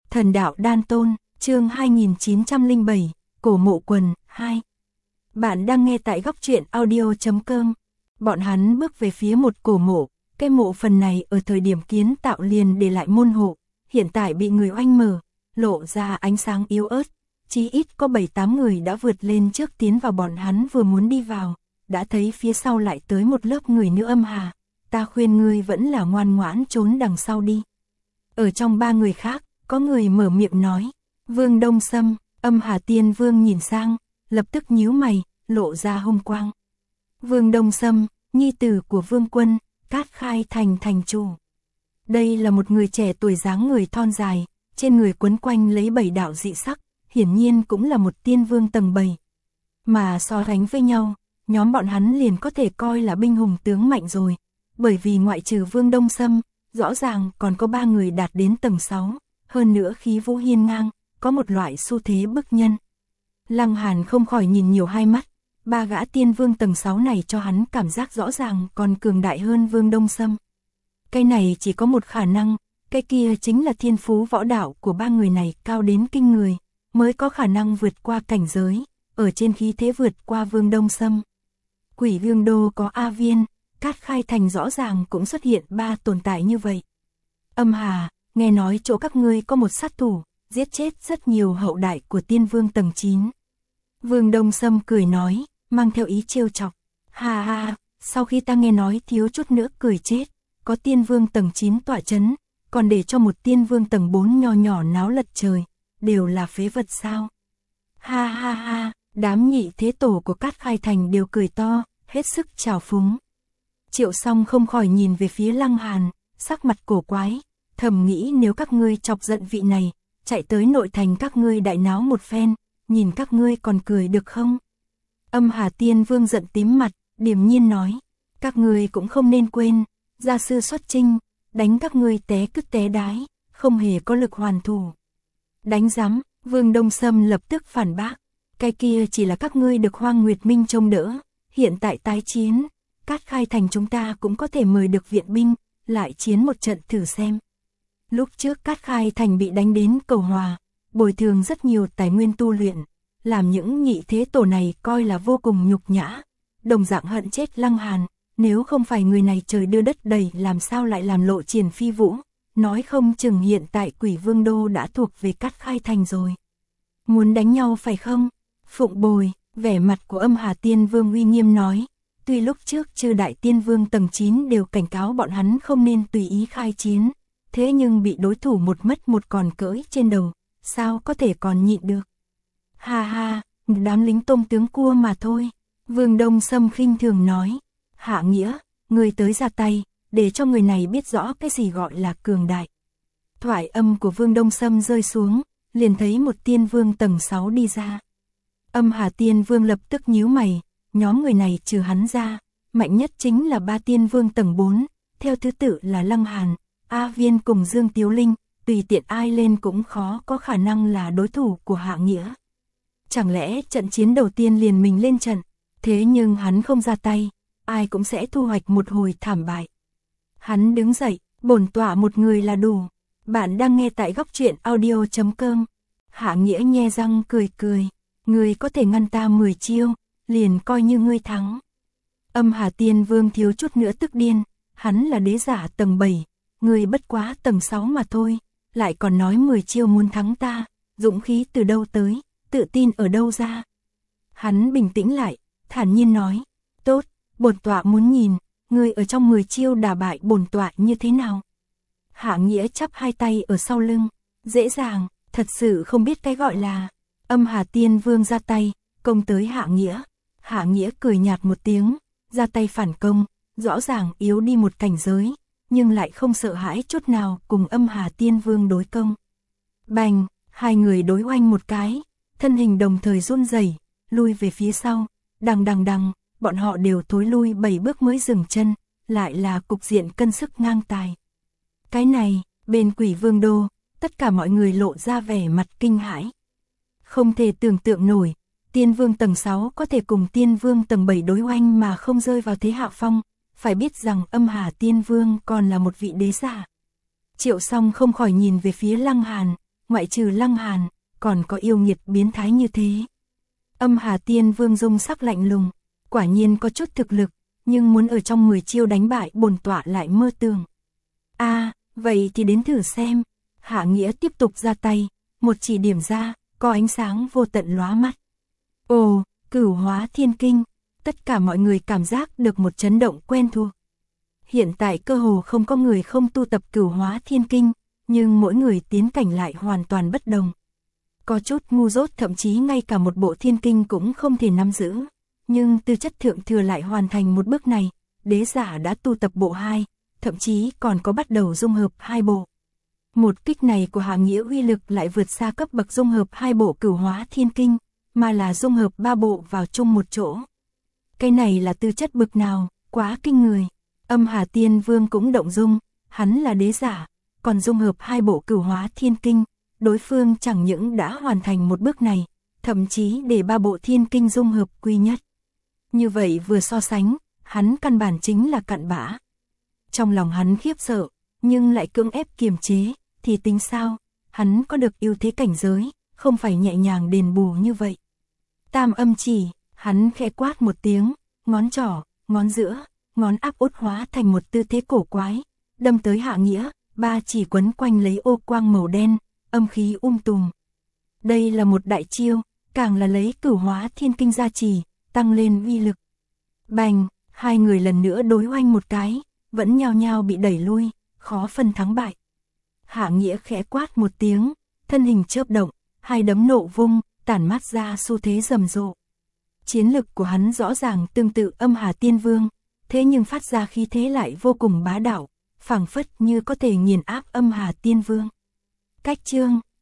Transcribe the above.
Thần đạo đan tôn, chương 2907, cổ mộ quần, 2. Bạn đang nghe tại góc truyện audio.com. Bọn hắn bước về phía một cổ mộ, cái mộ phần này ở thời điểm kiến tạo liền để lại môn hộ, hiện tại bị người oanh mở, lộ ra ánh sáng yếu ớt, chí ít có 7-8 người đã vượt lên trước tiến vào, bọn hắn vừa muốn đi vào, đã thấy phía sau lại tới một lớp người nữa. Âm Hà, ta khuyên ngươi vẫn là ngoan ngoãn trốn đằng sau đi. Ở trong 3 người khác, có người mở miệng nói, Vương Đông Sâm. Âm Hà Tiên Vương nhìn sang, lập tức nhíu mày, lộ ra hung quang. Vương Đông Sâm, nhi tử của Vương Quân, Cát Khai Thành thành chủ. Đây là một người trẻ tuổi dáng người thon dài, trên người quấn quanh lấy 7 đạo dị sắc, hiển nhiên cũng là một tiên vương tầng 7. Mà so sánh với nhau, nhóm bọn hắn liền có thể coi là binh hùng tướng mạnh rồi, bởi vì ngoại trừ Vương Đông Sâm, rõ ràng còn có 3 người đạt đến tầng 6, hơn nữa khí vũ hiên ngang, có một loại xu thế bức nhân. Lăng Hàn không khỏi nhìn nhiều hai mắt, 3 gã tiên vương tầng 6 này cho hắn cảm giác rõ ràng còn cường đại hơn Vương Đông Sâm. Cái này chỉ có một khả năng, cái kia chính là thiên phú võ đạo của 3 người này cao đến kinh người, mới có khả năng vượt qua cảnh giới, ở trên khí thế vượt qua Vương Đông Sâm. Quỷ Vương Đô có A Viên, Cát Khai Thành rõ ràng cũng xuất hiện 3 tồn tại như vậy. Âm Hà, nghe nói chỗ các ngươi có một sát thủ, giết chết rất nhiều hậu đại của tiên vương tầng 9. Vương Đông Sâm cười nói, mang theo ý trêu chọc. Ha ha, sau khi ta nghe nói thiếu chút nữa cười chết, có tiên vương tầng 9 tọa chấn, còn để cho một tiên vương tầng 4 nho nhỏ náo lật trời, đều là phế vật sao? Ha ha ha, đám nhị thế tổ của Cát Khai Thành đều cười to, hết sức trào phúng. Triệu Song không khỏi nhìn về phía Lăng Hàn, sắc mặt cổ quái, thầm nghĩ nếu các ngươi chọc giận vị này, chạy tới nội thành các ngươi đại náo một phen, nhìn các ngươi còn cười được không? Âm Hà Tiên Vương giận tím mặt, điềm nhiên nói, các ngươi cũng không nên quên, gia sư xuất chinh, đánh các ngươi té cứt té đái, không hề có lực hoàn thủ. Đánh rắm, Vương Đông Sâm lập tức phản bác, cái kia chỉ là các ngươi được Hoang Nguyệt Minh trông đỡ, hiện tại tái chiến, Cát Khai Thành chúng ta cũng có thể mời được viện binh, lại chiến một trận thử xem. Lúc trước Cát Khai Thành bị đánh đến cầu hòa, bồi thường rất nhiều tài nguyên tu luyện, làm những nhị thế tổ này coi là vô cùng nhục nhã, đồng dạng hận chết Lăng Hàn, nếu không phải người này trời đưa đất đầy làm sao lại làm lộ triển phi vũ, nói không chừng hiện tại Quỷ Vương Đô đã thuộc về Cát Khai Thành rồi. Muốn đánh nhau phải không? Phụng Bồi, vẻ mặt của Âm Hà Tiên Vương uy nghiêm nói, tuy lúc trước chư đại tiên vương tầng 9 đều cảnh cáo bọn hắn không nên tùy ý khai chiến, thế nhưng bị đối thủ một mất một còn cưỡi trên đầu, sao có thể còn nhịn được. Ha ha, đám lính tôm tướng cua mà thôi. Vương Đông Sâm khinh thường nói, Hạ Nghĩa, người tới ra tay, để cho người này biết rõ cái gì gọi là cường đại. Thoại âm của Vương Đông Sâm rơi xuống, liền thấy một tiên vương tầng 6 đi ra. Âm Hà Tiên Vương lập tức nhíu mày, nhóm người này trừ hắn ra, mạnh nhất chính là 3 tiên vương tầng 4, theo thứ tự là Lăng Hàn, A Viên cùng Dương Tiếu Linh, tùy tiện ai lên cũng khó có khả năng là đối thủ của Hạ Nghĩa. Chẳng lẽ trận chiến đầu tiên liền mình lên trận, thế nhưng hắn không ra tay, ai cũng sẽ thu hoạch một hồi thảm bại. Hắn đứng dậy, bổn tọa một người là đủ. Bạn đang nghe tại góc truyện audio.com. Hạ Nghĩa nhe răng cười cười, ngươi có thể ngăn ta 10 chiêu, liền coi như ngươi thắng. Âm Hà Tiên Vương thiếu chút nữa tức điên, hắn là đế giả tầng 7, ngươi bất quá tầng 6 mà thôi, lại còn nói 10 chiêu muốn thắng ta, dũng khí từ đâu tới, tự tin ở đâu ra. Hắn bình tĩnh lại, thản nhiên nói, tốt, bổn tọa muốn nhìn, ngươi ở trong 10 chiêu đả bại bổn tọa như thế nào. Hạ Nghĩa chắp hai tay ở sau lưng, dễ dàng, thật sự không biết cái gọi là. Âm Hà Tiên Vương ra tay, công tới Hạ Nghĩa. Hạ Nghĩa cười nhạt một tiếng, ra tay phản công, rõ ràng yếu đi một cảnh giới, nhưng lại không sợ hãi chút nào cùng Âm Hà Tiên Vương đối công. Bành, hai người đối oanh một cái, thân hình đồng thời run rẩy, lui về phía sau, đằng đằng đằng, bọn họ đều thối lui 7 bước mới dừng chân, lại là cục diện cân sức ngang tài. Cái này, bên Quỷ Vương Đô, tất cả mọi người lộ ra vẻ mặt kinh hãi. Không thể tưởng tượng nổi, tiên vương tầng 6 có thể cùng tiên vương tầng 7 đối oanh mà không rơi vào thế hạ phong, phải biết rằng Âm Hà Tiên Vương còn là một vị đế giả. Triệu Song không khỏi nhìn về phía Lăng Hàn, ngoại trừ Lăng Hàn, còn có yêu nghiệt biến thái như thế. Âm Hà Tiên Vương dung sắc lạnh lùng, quả nhiên có chút thực lực, nhưng muốn ở trong 10 chiêu đánh bại bổn tọa lại mơ tưởng. Vậy thì đến thử xem. Hạ Nghĩa tiếp tục ra tay, một chỉ điểm ra, có ánh sáng vô tận lóa mắt. Ồ, Cửu Hóa Thiên Kinh, tất cả mọi người cảm giác được một chấn động quen thuộc. Hiện tại cơ hồ không có người không tu tập Cửu Hóa Thiên Kinh, nhưng mỗi người tiến cảnh lại hoàn toàn bất đồng. Có chút ngu dốt thậm chí ngay cả một bộ thiên kinh cũng không thể nắm giữ, nhưng tư chất thượng thừa lại hoàn thành một bước này, đế giả đã tu tập bộ 2, thậm chí còn có bắt đầu dung hợp 2 bộ. Một kích này của Hạ Nghĩa uy lực lại vượt xa cấp bậc dung hợp 2 bộ Cửu Hóa Thiên Kinh, mà là dung hợp 3 bộ vào chung một chỗ. Cái này là tư chất bực nào, quá kinh người. Âm Hà Tiên Vương cũng động dung, hắn là đế giả, còn dung hợp 2 bộ Cửu Hóa Thiên Kinh, đối phương chẳng những đã hoàn thành một bước này, thậm chí để 3 bộ thiên kinh dung hợp quy nhất. Như vậy vừa so sánh, hắn căn bản chính là cặn bã. Trong lòng hắn khiếp sợ, nhưng lại cưỡng ép kiềm chế, thì tính sao, hắn có được ưu thế cảnh giới, không phải nhẹ nhàng đền bù như vậy. Tam âm chỉ, hắn khẽ quát một tiếng, ngón trỏ, ngón giữa, ngón áp út hóa thành một tư thế cổ quái, đâm tới Hạ Nghĩa, 3 chỉ quấn quanh lấy ô quang màu đen, âm khí tùm. Đây là một đại chiêu, càng là lấy Cửu Hóa Thiên Kinh gia trì, tăng lên uy lực. Bành, hai người lần nữa đối oanh một cái, vẫn nhao nhao bị đẩy lui, khó phân thắng bại. Hạ Nghĩa khẽ quát một tiếng, thân hình chớp động, hai đấm nộ vung, tản mát ra xu thế rầm rộ. Chiến lực của hắn rõ ràng tương tự Âm Hà Tiên Vương, thế nhưng phát ra khí thế lại vô cùng bá đạo, phảng phất như có thể nghiền áp Âm Hà Tiên Vương. Cách chương